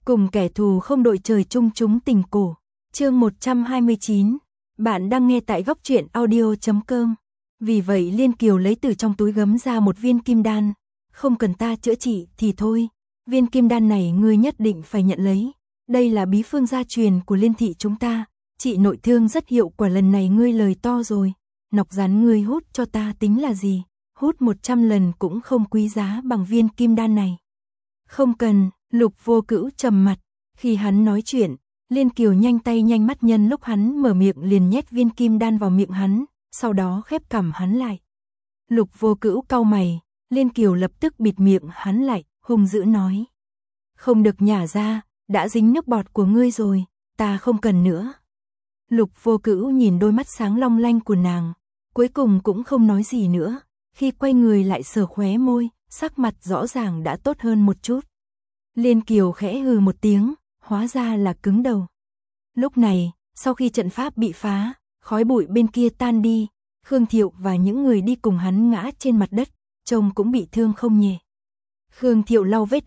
Cùng kẻ thù không đội trời chung chúng tình cổ. Chương 129. Bạn đang nghe tại góc truyện audio.com. Vì vậy Liên Kiều lấy từ trong túi gấm ra một viên kim đan. Không cần ta chữa trị thì thôi. Viên kim đan này ngươi nhất định phải nhận lấy. Đây là bí phương gia truyền của Liên thị chúng ta. Trị nội thương rất hiệu quả, lần này ngươi lời to rồi. Nọc rắn ngươi hút cho ta tính là gì? Hút 100 lần cũng không quý giá bằng viên kim đan này. Không cần. Lục Vô Cữu trầm mặt. Khi hắn nói chuyện, Liên Kiều nhanh tay nhanh mắt, nhân lúc hắn mở miệng liền nhét viên kim đan vào miệng hắn, sau đó khép cằm hắn lại. Lục Vô Cữu cau mày, Liên Kiều lập tức bịt miệng hắn lại, hung dữ nói: không được nhả ra, đã dính nước bọt của ngươi rồi, ta không cần nữa. Lục Vô Cữu nhìn đôi mắt sáng long lanh của nàng, cuối cùng cũng không nói gì nữa, khi quay người lại sờ khóe môi, sắc mặt rõ ràng đã tốt hơn một chút. Liên Kiều khẽ hừ một tiếng, hóa ra là cứng đầu. Lúc này, sau khi trận pháp bị phá, khói bụi bên kia tan đi, Khương Thiệu và những người đi cùng hắn ngã trên mặt đất, trông cũng bị thương không nhẹ. Khương Thiệu lau vết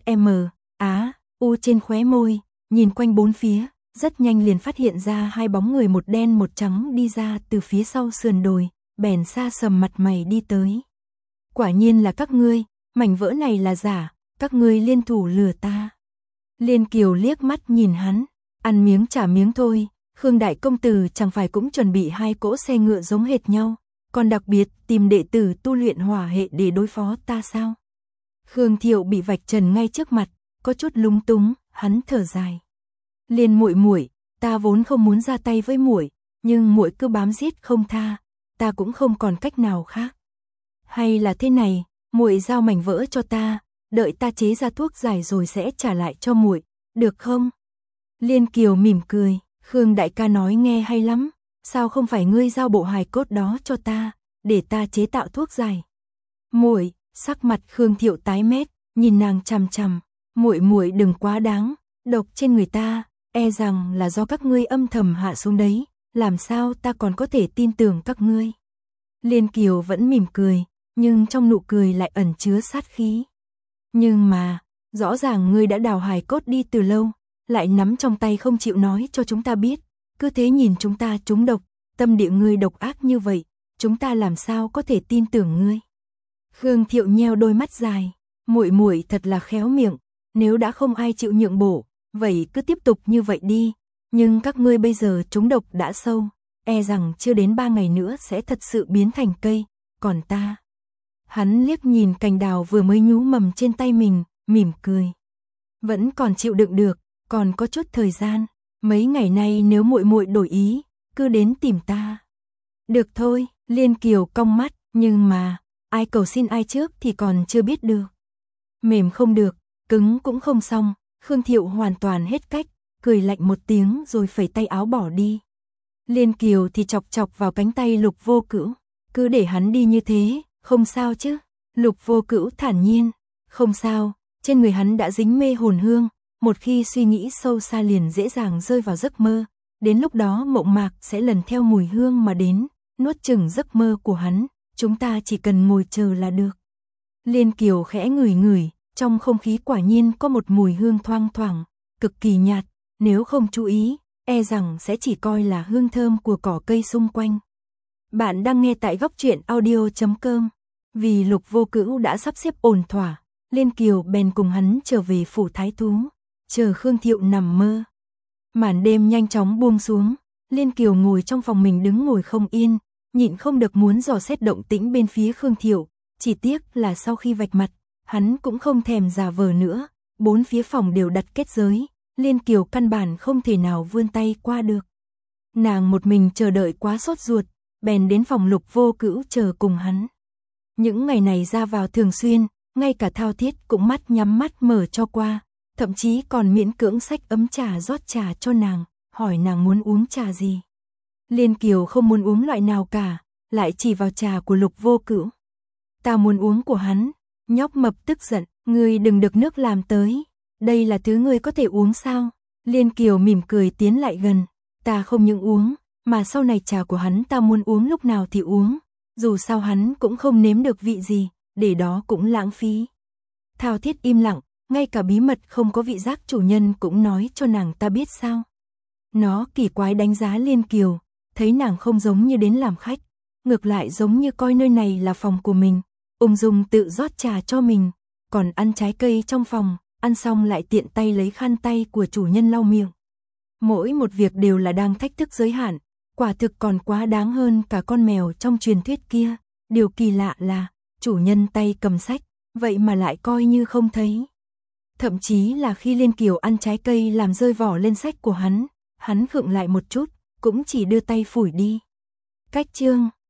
U trên khóe môi, nhìn quanh bốn phía, rất nhanh liền phát hiện ra hai bóng người một đen một trắng đi ra từ phía sau sườn đồi, bèn xa sầm mặt mày đi tới. Quả nhiên là các ngươi, mảnh vỡ này là giả, các ngươi liên thủ lừa ta. Liên Kiều liếc mắt nhìn hắn, ăn miếng trả miếng thôi, Khương đại công tử chẳng phải cũng chuẩn bị hai cỗ xe ngựa giống hệt nhau, còn đặc biệt tìm đệ tử tu luyện hỏa hệ để đối phó ta sao? Khương Thiệu bị vạch trần ngay trước mặt, có chút lúng túng, hắn thở dài. Liên muội muội, ta vốn không muốn ra tay với muội, nhưng muội cứ bám giết không tha, ta cũng không còn cách nào khác. Hay là thế này, muội giao mảnh vỡ cho ta, đợi ta chế ra thuốc giải rồi sẽ trả lại cho muội, được không? Liên Kiều mỉm cười, Khương đại ca nói nghe hay lắm, sao không phải ngươi giao bộ hài cốt đó cho ta, để ta chế tạo thuốc giải? Muội, sắc mặt Khương Thiệu tái mét, nhìn nàng chằm chằm, muội đừng quá đáng, độc trên người ta, e rằng là do các ngươi âm thầm hạ xuống đấy, làm sao ta còn có thể tin tưởng các ngươi? Liên Kiều vẫn mỉm cười, nhưng trong nụ cười lại ẩn chứa sát khí. Nhưng mà, rõ ràng ngươi đã đào hài cốt đi từ lâu, lại nắm trong tay không chịu nói cho chúng ta biết, cứ thế nhìn chúng ta trúng độc, tâm địa ngươi độc ác như vậy, chúng ta làm sao có thể tin tưởng ngươi? Khương Thiệu nheo đôi mắt dài, muội thật là khéo miệng, nếu đã không ai chịu nhượng bộ, vậy cứ tiếp tục như vậy đi, nhưng các ngươi bây giờ trúng độc đã sâu, e rằng chưa đến 3 ngày nữa sẽ thật sự biến thành cây, còn ta. Hắn liếc nhìn cành đào vừa mới nhú mầm trên tay mình, mỉm cười. Vẫn còn chịu đựng được, còn có chút thời gian, mấy ngày nay nếu muội đổi ý, cứ đến tìm ta. Được thôi, Liên Kiều cong mắt, nhưng mà, ai cầu xin ai trước thì còn chưa biết được. Mềm không được, cứng cũng không xong, Khương Thiệu hoàn toàn hết cách, cười lạnh một tiếng rồi phẩy tay áo bỏ đi. Liên Kiều thì chọc chọc vào cánh tay Lục Vô Cữu, cứ để hắn đi như thế, không sao chứ? Lục Vô Cữu thản nhiên, không sao, trên người hắn đã dính mê hồn hương, một khi suy nghĩ sâu xa liền dễ dàng rơi vào giấc mơ, đến lúc đó mộng mạc sẽ lần theo mùi hương mà đến, nuốt chửng giấc mơ của hắn, chúng ta chỉ cần ngồi chờ là được. Liên Kiều khẽ ngửi ngửi, trong không khí quả nhiên có một mùi hương thoang thoảng, cực kỳ nhạt, nếu không chú ý, e rằng sẽ chỉ coi là hương thơm của cỏ cây xung quanh. Bạn đang nghe tại góc truyện audio.com. Vì Lục Vô Cữu đã sắp xếp ổn thỏa, Liên Kiều bèn cùng hắn trở về phủ thái thú, chờ Khương Thiệu nằm mơ. Màn đêm nhanh chóng buông xuống, Liên Kiều ngồi trong phòng mình đứng ngồi không yên, nhịn không được muốn dò xét động tĩnh bên phía Khương Thiệu, chỉ tiếc là sau khi vạch mặt, hắn cũng không thèm giả vờ nữa, bốn phía phòng đều đặt kết giới, Liên Kiều căn bản không thể nào vươn tay qua được. Nàng một mình chờ đợi quá sốt ruột, bèn đến phòng Lục Vô Cữu chờ cùng hắn. Những ngày này ra vào thường xuyên, ngay cả Thao Thiết cũng mắt nhắm mắt mở cho qua, thậm chí còn miễn cưỡng xách ấm trà rót trà cho nàng, hỏi nàng muốn uống trà gì. Liên Kiều không muốn uống loại nào cả, lại chỉ vào trà của Lục Vô Cữu. Ta muốn uống của hắn. Nhóc mập tức giận, ngươi đừng được nước làm tới, đây là thứ ngươi có thể uống sao? Liên Kiều mỉm cười tiến lại gần, ta không những uống, mà sau này trà của hắn ta muốn uống lúc nào thì uống, dù sao hắn cũng không nếm được vị gì, để đó cũng lãng phí. Thao Thiết im lặng, ngay cả bí mật không có vị giác chủ nhân cũng nói cho nàng ta biết sao. Nó kỳ quái đánh giá Liên Kiều, thấy nàng không giống như đến làm khách, ngược lại giống như coi nơi này là phòng của mình, ung dung tự rót trà cho mình, còn ăn trái cây trong phòng, ăn xong lại tiện tay lấy khăn tay của chủ nhân lau miệng. Mỗi một việc đều là đang thách thức giới hạn, quả thực còn quá đáng hơn cả con mèo trong truyền thuyết kia. Điều kỳ lạ là, chủ nhân tay cầm sách, vậy mà lại coi như không thấy. Thậm chí là khi Liên Kiều ăn trái cây làm rơi vỏ lên sách của hắn khựng lại một chút, cũng chỉ đưa tay phủi đi. Cách chương